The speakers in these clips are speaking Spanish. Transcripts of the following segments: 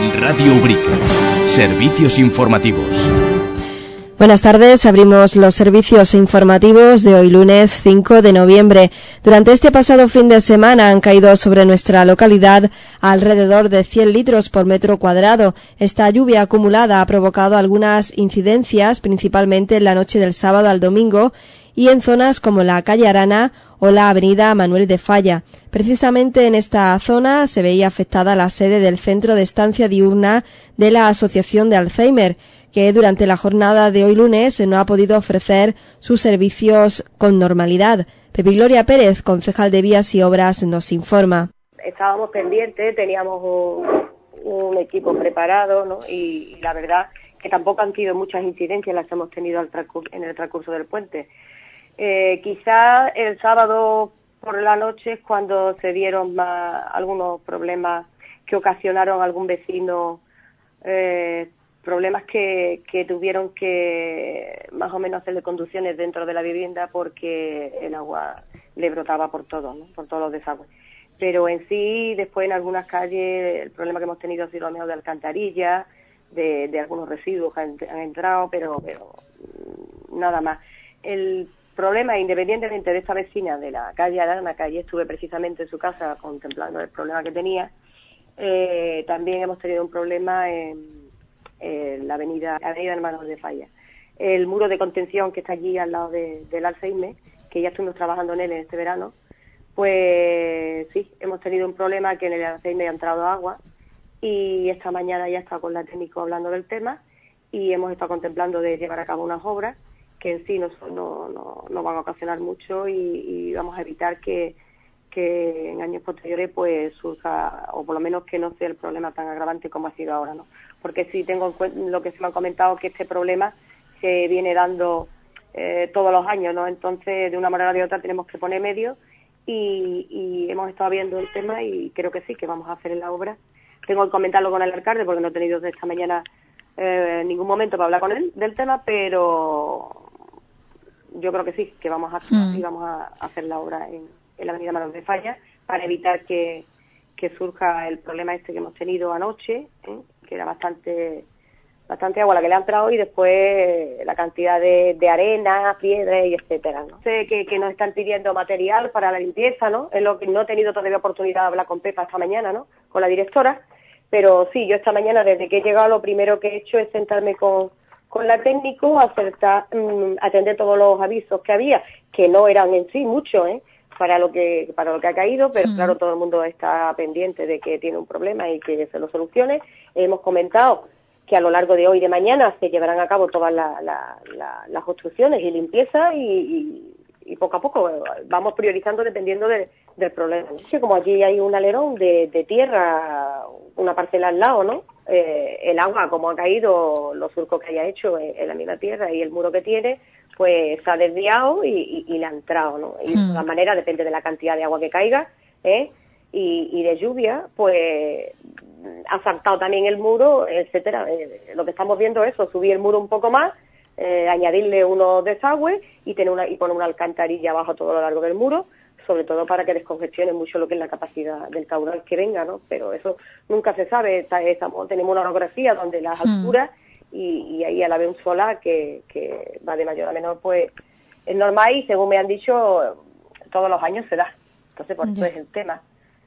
Radio Ubrique. Servicios informativos. Buenas tardes, abrimos los servicios informativos de hoy lunes 5 de noviembre. Durante este pasado fin de semana han caído sobre nuestra localidad alrededor de 100 litros por metro cuadrado. Esta lluvia acumulada ha provocado algunas incidencias, principalmente en la noche del sábado al domingo y en zonas como la calle Arana o la avenida Manuel de Falla. Precisamente en esta zona se veía afectada la sede del Centro de Estancia Diurna de la Asociación de Alzheimer, que durante la jornada de hoy lunes no ha podido ofrecer sus servicios con normalidad. Pepi Gloria Pérez, concejal de Vías y Obras, nos informa. Estábamos pendientes, teníamos un equipo preparado, ¿no? Y la verdad que tampoco han sido muchas incidencias las que hemos tenido en el transcurso del puente. Quizá el sábado por la noche es cuando se dieron algunos problemas que ocasionaron a algún vecino, problemas que tuvieron que más o menos hacerle conducciones dentro de la vivienda porque el agua le brotaba por todo, ¿no? Por todos los desagües. Pero en sí, después en algunas calles, el problema que hemos tenido ha sido lo menos de alcantarilla, de algunos residuos que han entrado, pero nada más. El problema, independientemente de esta vecina de la calle Arana, que allí estuve precisamente en su casa contemplando el problema que tenía, también hemos tenido un problema en la avenida Manuel de Falla. El muro de contención que está allí al lado del Alzheimer, que ya estuvimos trabajando en él en este verano, pues sí, hemos tenido un problema que en el Alzheimer ha entrado agua y esta mañana ya he estado con la técnico hablando del tema y hemos estado contemplando de llevar a cabo unas obras que en sí no van a ocasionar mucho y vamos a evitar que en años posteriores pues surja, o por lo menos que no sea el problema tan agravante como ha sido ahora, ¿no? Porque sí tengo en cuenta lo que se me ha comentado, que este problema se viene dando todos los años, ¿no? Entonces, de una manera o de otra tenemos que poner medios y hemos estado viendo el tema y creo que sí, que vamos a hacer en la obra. Tengo que comentarlo con el alcalde porque no he tenido de esta mañana ningún momento para hablar con él del tema, pero yo creo que sí, que vamos a hacer la obra en la avenida Manuel de Falla para evitar que surja el problema este que hemos tenido anoche, que era bastante agua la que le ha entrado y después la cantidad de arena, piedras y etcétera, ¿no? Sé que nos están pidiendo material para la limpieza, ¿no? Es lo que no he tenido todavía oportunidad de hablar con Pepa esta mañana, ¿no? Con la directora, pero sí, yo esta mañana desde que he llegado lo primero que he hecho es sentarme con la técnico, atender todos los avisos que había, que no eran en sí muchos, para lo que ha caído, pero claro, todo el mundo está pendiente de que tiene un problema y que se lo solucione. Hemos comentado que a lo largo de hoy y de mañana se llevarán a cabo todas las construcciones y limpieza y poco a poco vamos priorizando dependiendo del problema. Es que como aquí hay un alerón de tierra, una parcela al lado, ¿no? El agua, como ha caído, los surcos que haya hecho en la misma tierra y el muro que tiene, pues se ha desviado y le ha entrado, ¿no? Y de todas maneras depende de la cantidad de agua que caiga, y de lluvia, pues ha saltado también el muro, etcétera. Lo que estamos viendo es eso, subir el muro un poco más, añadirle unos desagües y poner una alcantarilla abajo todo lo largo del muro, sobre todo para que descongestione mucho lo que es la capacidad del caudal que venga, ¿no? Pero eso nunca se sabe. Tenemos una orografía donde las alturas y ahí a la vez un solar que va de mayor a menor, pues es normal y según me han dicho todos los años se da. Entonces por eso es el tema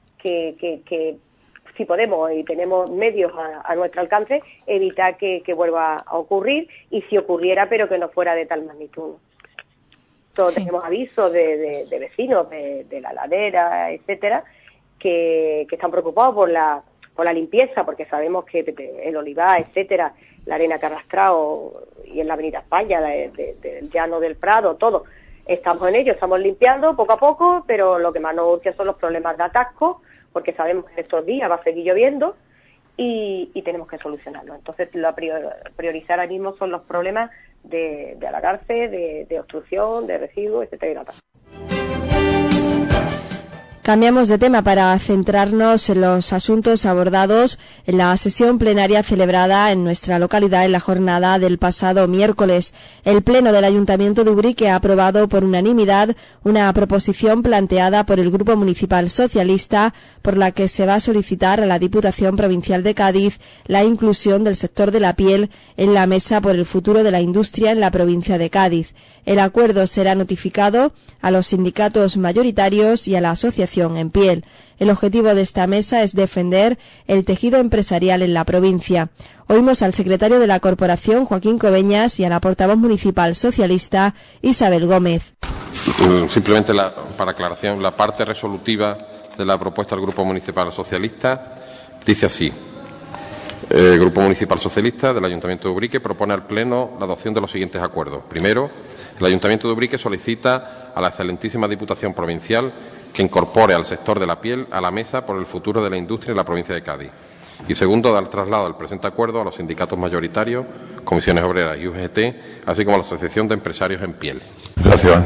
que si podemos y tenemos medios a nuestro alcance, evitar que vuelva a ocurrir y si ocurriera pero que no fuera de tal magnitud, ¿no? Todos tenemos avisos de vecinos de la ladera, etcétera, que están preocupados por la limpieza, porque sabemos que el olivar, etcétera, la arena que ha arrastrado y en la avenida España, del llano del Prado, todo, estamos en ello, estamos limpiando poco a poco, pero lo que más nos urge son los problemas de atasco, porque sabemos que estos días va a seguir lloviendo y tenemos que solucionarlo. Entonces, lo a priorizar ahora mismo son los problemas de alagarse, de obstrucción, de residuos, etcétera. Cambiamos de tema para centrarnos en los asuntos abordados en la sesión plenaria celebrada en nuestra localidad en la jornada del pasado miércoles. El Pleno del Ayuntamiento de Ubrique ha aprobado por unanimidad una proposición planteada por el Grupo Municipal Socialista por la que se va a solicitar a la Diputación Provincial de Cádiz la inclusión del sector de la piel en la mesa por el futuro de la industria en la provincia de Cádiz. El acuerdo será notificado a los sindicatos mayoritarios y a la asociación en piel. El objetivo de esta mesa es defender el tejido empresarial en la provincia. Oímos al secretario de la Corporación, Joaquín Coveñas, y a la portavoz municipal socialista, Isabel Gómez. Simplemente para aclaración, la parte resolutiva de la propuesta del Grupo Municipal Socialista dice así. El Grupo Municipal Socialista del Ayuntamiento de Ubrique propone al Pleno la adopción de los siguientes acuerdos. Primero, el Ayuntamiento de Ubrique solicita a la excelentísima Diputación Provincial que incorpore al sector de la piel a la mesa por el futuro de la industria en la provincia de Cádiz. Y segundo, dar traslado del presente acuerdo a los sindicatos mayoritarios, comisiones obreras y UGT, así como a la Asociación de Empresarios en Piel. Gracias.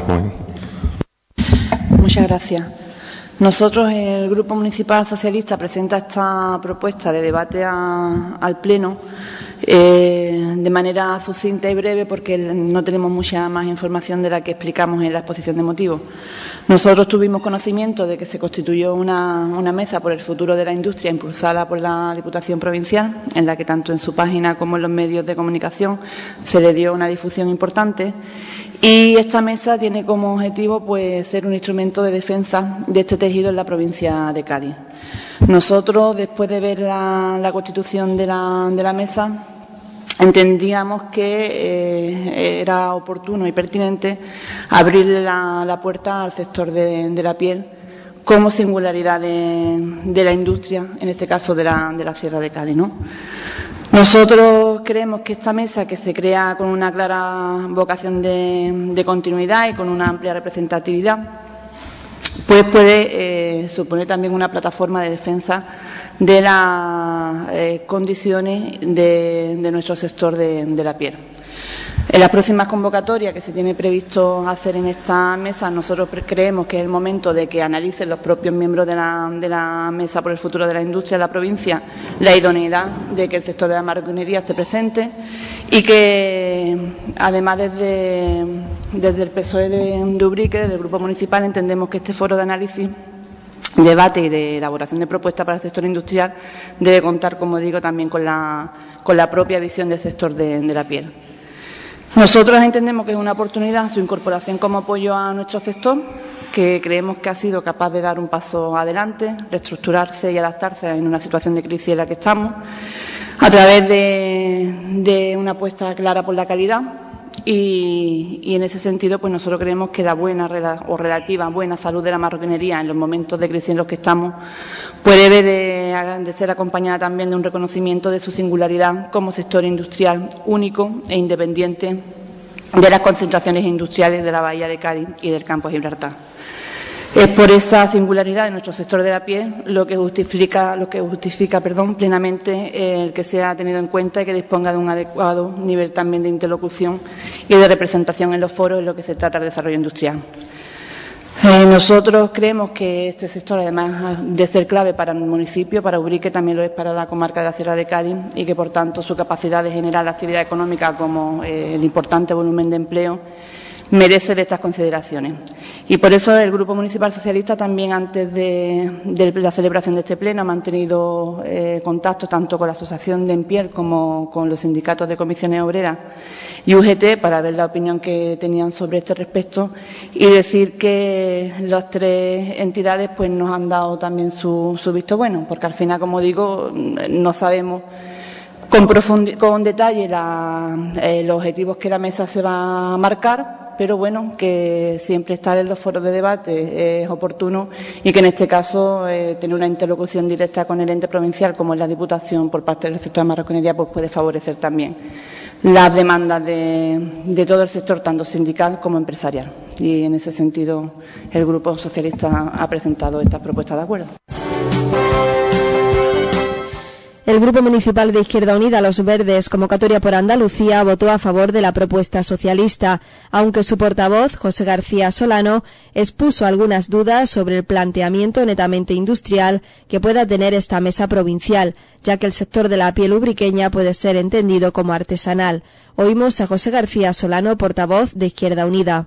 Muchas gracias. Nosotros, el Grupo Municipal Socialista, presenta esta propuesta de debate al Pleno de manera sucinta y breve porque no tenemos mucha más información de la que explicamos en la exposición de motivos. Nosotros tuvimos conocimiento de que se constituyó una mesa por el futuro de la industria impulsada por la Diputación Provincial, en la que tanto en su página como en los medios de comunicación se le dio una difusión importante. Y esta mesa tiene como objetivo pues ser un instrumento de defensa de este tejido en la provincia de Cádiz. Nosotros, después de ver la constitución de la mesa, entendíamos que era oportuno y pertinente abrirle la puerta al sector de la piel como singularidad de la industria, en este caso de la Sierra de Cádiz, ¿no? Nosotros creemos que esta mesa, que se crea con una clara vocación de continuidad y con una amplia representatividad, pues puede suponer también una plataforma de defensa de las condiciones de nuestro sector de la piel. En las próximas convocatorias que se tiene previsto hacer en esta mesa, nosotros creemos que es el momento de que analicen los propios miembros de la Mesa por el Futuro de la Industria de la provincia la idoneidad de que el sector de la marroquinería esté presente y que, además, desde el PSOE de Ubrique, desde el Grupo Municipal, entendemos que este foro de análisis, debate y de elaboración de propuestas para el sector industrial debe contar, como digo, también con la propia visión del sector de la piel. Nosotros entendemos que es una oportunidad su incorporación como apoyo a nuestro sector, que creemos que ha sido capaz de dar un paso adelante, reestructurarse y adaptarse en una situación de crisis en la que estamos, a través de una apuesta clara por la calidad y en ese sentido pues nosotros creemos que la buena o relativa buena salud de la marroquinería en los momentos de crisis en los que estamos pues debe de ser acompañada también de un reconocimiento de su singularidad como sector industrial único e independiente de las concentraciones industriales de la Bahía de Cádiz y del Campo de Gibraltar. Es por esa singularidad de nuestro sector de la piel lo que justifica plenamente el que sea tenido en cuenta y que disponga de un adecuado nivel también de interlocución y de representación en los foros en lo que se trata del desarrollo industrial. Nosotros creemos que este sector, además de ser clave para el municipio, para Ubrique, también lo es para la comarca de la Sierra de Cádiz y que, por tanto, su capacidad de generar la actividad económica como el importante volumen de empleo merece de estas consideraciones. Y por eso el Grupo Municipal Socialista también, antes de la celebración de este pleno, ha mantenido contacto tanto con la Asociación de Empiel como con los sindicatos de comisiones obreras y UGT para ver la opinión que tenían sobre este respecto y decir que las tres entidades pues nos han dado también su visto bueno, porque al final, como digo, no sabemos con detalle los objetivos que la mesa se va a marcar, pero bueno, que siempre estar en los foros de debate es oportuno y que en este caso tener una interlocución directa con el ente provincial, como es la Diputación, por parte del sector de marroquinería, pues puede favorecer también las demandas de todo el sector, tanto sindical como empresarial. Y en ese sentido el Grupo Socialista ha presentado esta propuesta de acuerdo. El Grupo Municipal de Izquierda Unida Los Verdes, convocatoria por Andalucía, votó a favor de la propuesta socialista, aunque su portavoz, José García Solano, expuso algunas dudas sobre el planteamiento netamente industrial que pueda tener esta mesa provincial, ya que el sector de la piel ubriqueña puede ser entendido como artesanal. Oímos a José García Solano, portavoz de Izquierda Unida.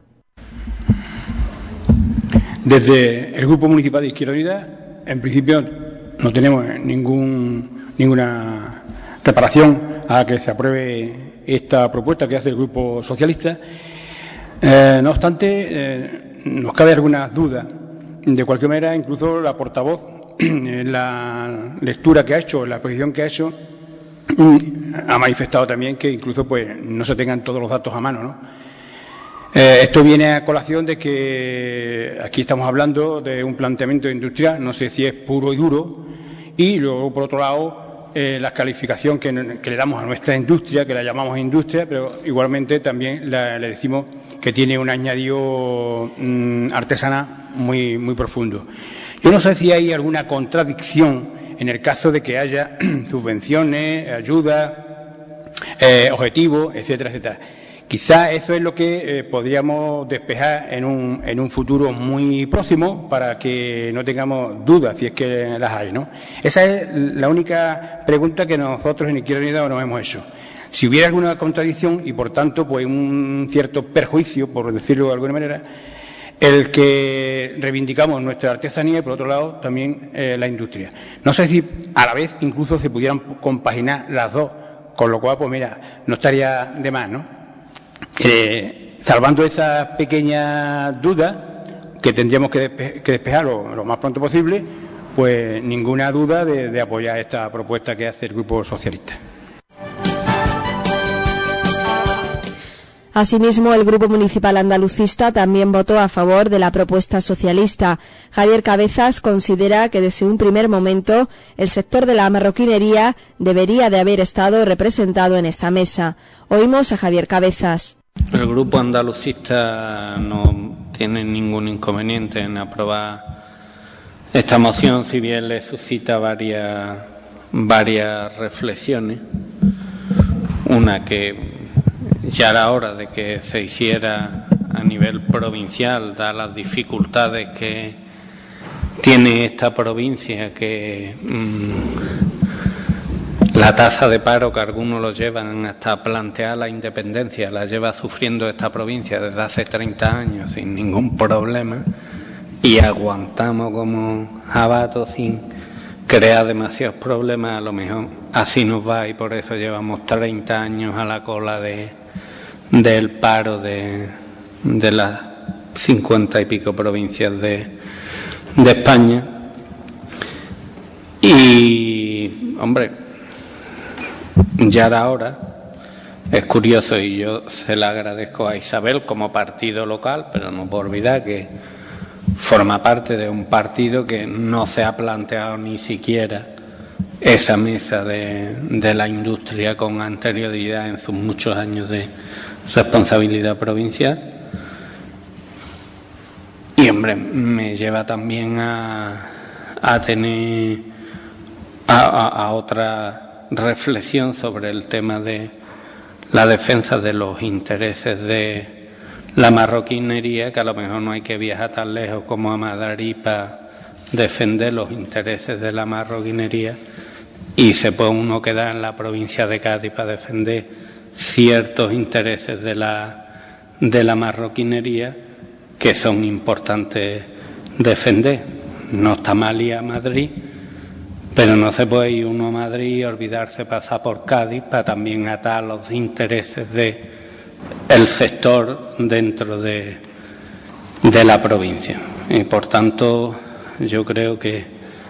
Desde el Grupo Municipal de Izquierda Unida, en principio no tenemos ninguna reparación a que se apruebe esta propuesta que hace el Grupo Socialista. No obstante, nos cabe algunas dudas. De cualquier manera, incluso la portavoz, en la lectura que ha hecho, en la exposición que ha hecho, ha manifestado también que incluso pues no se tengan todos los datos a mano, ¿no? Esto viene a colación de que aquí estamos hablando de un planteamiento industrial, no sé si es puro y duro, y luego, por otro lado, la calificación que le damos a nuestra industria, que la llamamos industria, pero igualmente también le decimos que tiene un añadido artesanal muy, muy profundo. Yo no sé si hay alguna contradicción en el caso de que haya subvenciones, ayudas, objetivos, etcétera, etcétera. Quizá eso es lo que podríamos despejar en un futuro muy próximo para que no tengamos dudas, si es que las hay, ¿no? Esa es la única pregunta que nosotros en Izquierda Unida nos hemos hecho. Si hubiera alguna contradicción y, por tanto, pues un cierto perjuicio, por decirlo de alguna manera, el que reivindicamos nuestra artesanía y, por otro lado, también la industria. No sé si a la vez incluso se pudieran compaginar las dos, con lo cual, pues mira, no estaría de más, ¿no? Salvando esas pequeñas dudas que tendríamos que despejar lo más pronto posible, pues ninguna duda de apoyar esta propuesta que hace el Grupo Socialista. Asimismo, el Grupo Municipal Andalucista también votó a favor de la propuesta socialista. Javier Cabezas considera que desde un primer momento el sector de la marroquinería debería de haber estado representado en esa mesa. Oímos a Javier Cabezas. El Grupo Andalucista no tiene ningún inconveniente en aprobar esta moción, si bien le suscita varias reflexiones. Una, que ya era hora de que se hiciera a nivel provincial, dadas las dificultades que tiene esta provincia, que la tasa de paro que algunos lo llevan hasta plantear la independencia, la lleva sufriendo esta provincia desde hace 30 años sin ningún problema, y aguantamos como jabatos sin crear demasiados problemas. A lo mejor así nos va, y por eso llevamos 30 años a la cola del paro de las 50 y pico provincias de España. Y, hombre, ya era hora. Es curioso, y yo se la agradezco a Isabel como partido local, pero no puedo olvidar que forma parte de un partido que no se ha planteado ni siquiera esa mesa de la industria con anterioridad en sus muchos años de responsabilidad provincial. Y, hombre, me lleva también a tener a otra reflexión sobre el tema de la defensa de los intereses de la marroquinería, que a lo mejor no hay que viajar tan lejos como a Madrid para defender los intereses de la marroquinería, y se puede uno quedar en la provincia de Cádiz para defender ciertos intereses de la marroquinería que son importantes defender. No está mal ir a Madrid, pero no se puede ir uno a Madrid y olvidarse pasar por Cádiz para también atar los intereses del sector dentro de la provincia. Y por tanto, yo creo que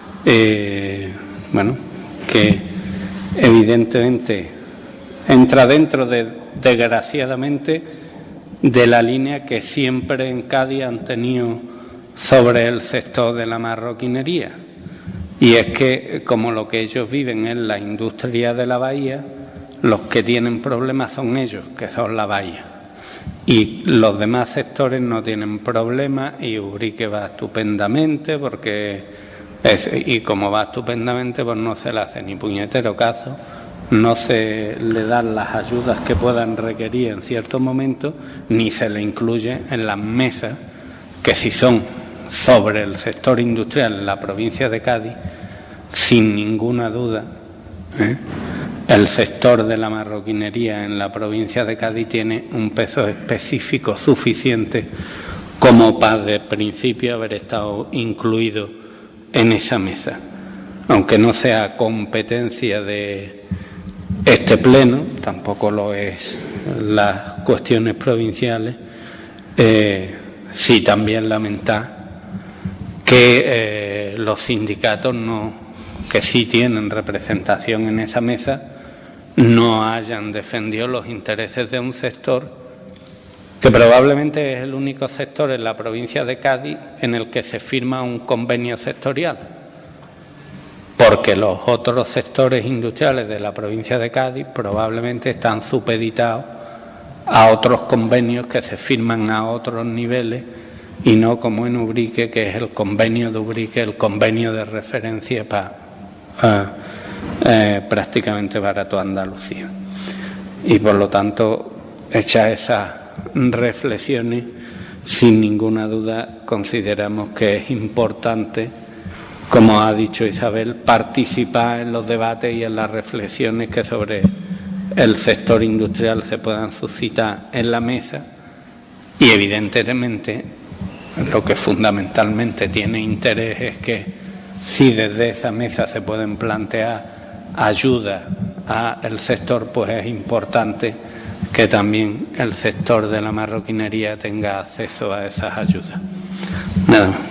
que evidentemente entra dentro desgraciadamente, de la línea que siempre en Cádiz han tenido sobre el sector de la marroquinería. Y es que, como lo que ellos viven es la industria de la bahía, los que tienen problemas son ellos, que son la bahía. Y los demás sectores no tienen problemas, y Ubrique va estupendamente porque Y como va estupendamente, pues no se le hace ni puñetero caso, no se le dan las ayudas que puedan requerir en ciertos momentos, ni se le incluye en las mesas que, si son sobre el sector industrial en la provincia de Cádiz, sin ninguna duda, el sector de la marroquinería en la provincia de Cádiz tiene un peso específico suficiente como para de principio haber estado incluido en esa mesa, aunque no sea competencia de este pleno, tampoco lo es las cuestiones provinciales. Sí, también lamentar que los sindicatos que sí tienen representación en esa mesa no hayan defendido los intereses de un sector que probablemente es el único sector en la provincia de Cádiz en el que se firma un convenio sectorial, porque los otros sectores industriales de la provincia de Cádiz probablemente están supeditados a otros convenios que se firman a otros niveles y no como en Ubrique, que es el convenio de Ubrique, el convenio de referencia prácticamente para toda Andalucía. Y por lo tanto, hechas esas reflexiones, sin ninguna duda consideramos que es importante, como ha dicho Isabel, participar en los debates y en las reflexiones que sobre el sector industrial se puedan suscitar en la mesa, y evidentemente lo que fundamentalmente tiene interés es que si desde esa mesa se pueden plantear ayudas al sector, pues es importante que también el sector de la marroquinería tenga acceso a esas ayudas. Nada más.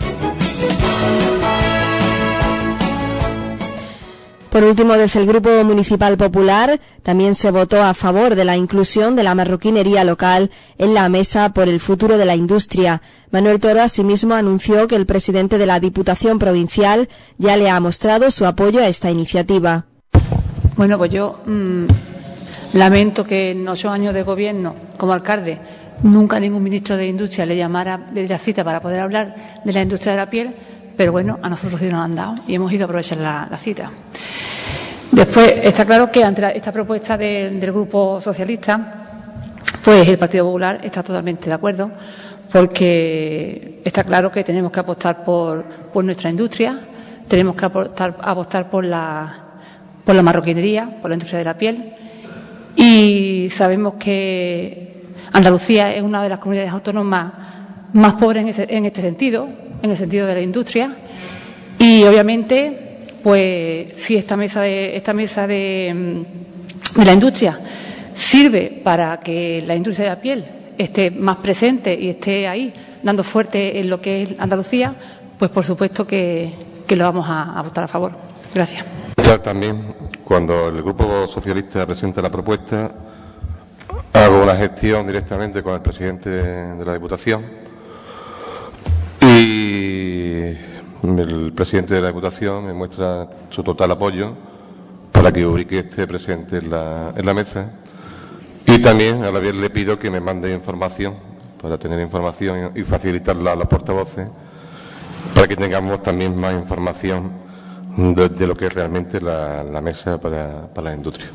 Por último, desde el Grupo Municipal Popular también se votó a favor de la inclusión de la marroquinería local en la mesa por el futuro de la industria. Manuel Toro asimismo anunció que el presidente de la Diputación Provincial ya le ha mostrado su apoyo a esta iniciativa. Bueno, pues yo lamento que en 8 años de gobierno como alcalde nunca ningún ministro de Industria le diera cita para poder hablar de la industria de la piel, pero bueno, a nosotros sí nos han dado y hemos ido a aprovechar la cita. Después, está claro que ante esta propuesta del Grupo Socialista, pues el Partido Popular está totalmente de acuerdo, porque está claro que tenemos que apostar por nuestra industria, tenemos que apostar por la marroquinería, por la industria de la piel, y sabemos que Andalucía es una de las comunidades autónomas más pobres en este sentido, en el sentido de la industria, y obviamente, pues si esta mesa de la industria sirve para que la industria de la piel esté más presente y esté ahí dando fuerte en lo que es Andalucía, pues por supuesto que lo vamos a votar a favor. Gracias. También, cuando el Grupo Socialista presenta la propuesta, hago una gestión directamente con el presidente de la Diputación, y el presidente de la Diputación me muestra su total apoyo para que Ubrique esté presente en la mesa, y también a la vez le pido que me mande información para tener información y facilitarla a los portavoces, para que tengamos también más información de lo que es realmente la mesa para la industria.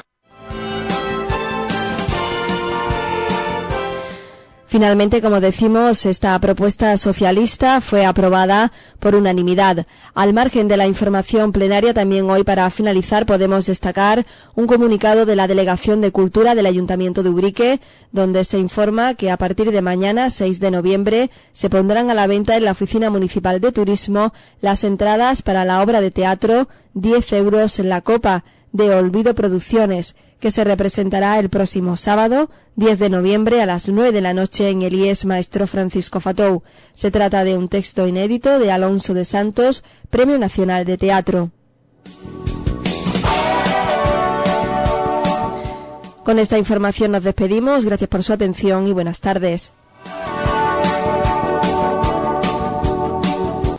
Finalmente, como decimos, esta propuesta socialista fue aprobada por unanimidad. Al margen de la información plenaria, también hoy, para finalizar, podemos destacar un comunicado de la Delegación de Cultura del Ayuntamiento de Ubrique, donde se informa que a partir de mañana, 6 de noviembre, se pondrán a la venta en la Oficina Municipal de Turismo las entradas para la obra de teatro 10 euros en la copa, de Olvido Producciones, que se representará el próximo sábado, 10 de noviembre, a las 9 de la noche en el IES Maestro Francisco Fatou. Se trata de un texto inédito de Alonso de Santos, Premio Nacional de Teatro. Con esta información nos despedimos. Gracias por su atención y buenas tardes.